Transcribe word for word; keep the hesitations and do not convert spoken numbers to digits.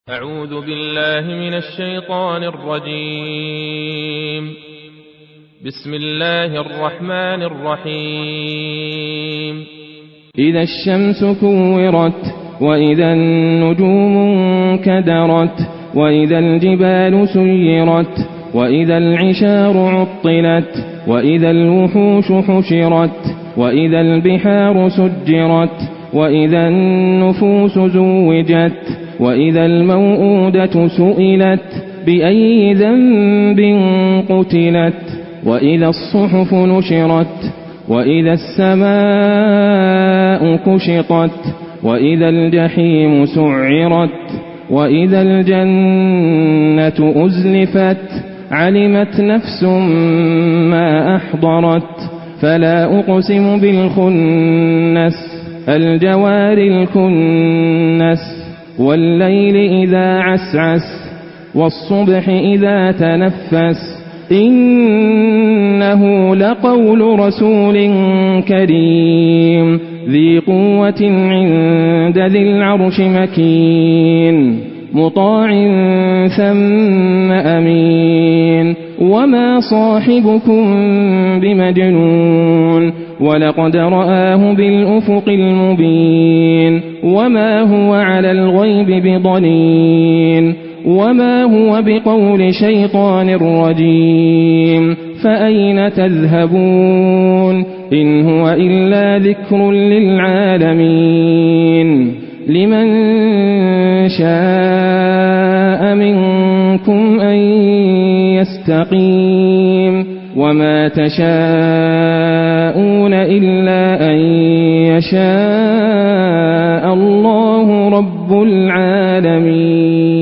أعوذ بالله من الشيطان الرجيم. بسم الله الرحمن الرحيم. إذا الشمس كورت وإذا النجوم انكدرت وإذا الجبال سيرت وإذا العشار عطلت وإذا الوحوش حشرت وإذا البحار سجرت وإذا النفوس زوجت وإذا الموءودة سئلت بأي ذنب قتلت وإذا الصحف نشرت وإذا السماء كشطت وإذا الجحيم سعرت وإذا الجنة أزلفت علمت نفس ما أحضرت فلا أقسم بالخنس الجوار الكنس والليل إذا عسعس والصبح إذا تنفس إنه لقول رسول كريم ذي قوة عند ذي العرش مكين مطاع ثم أمين وما صاحبكم بمجنون ولقد رآه بالأفق المبين وما هو على الغيب بضنين وما هو بقول شيطان رجيم فأين تذهبون إن هو إلا ذكر للعالمين لمن شاء منكم أن يستقيم وما تشاءون إلا أن يشاء الله رب العالمين.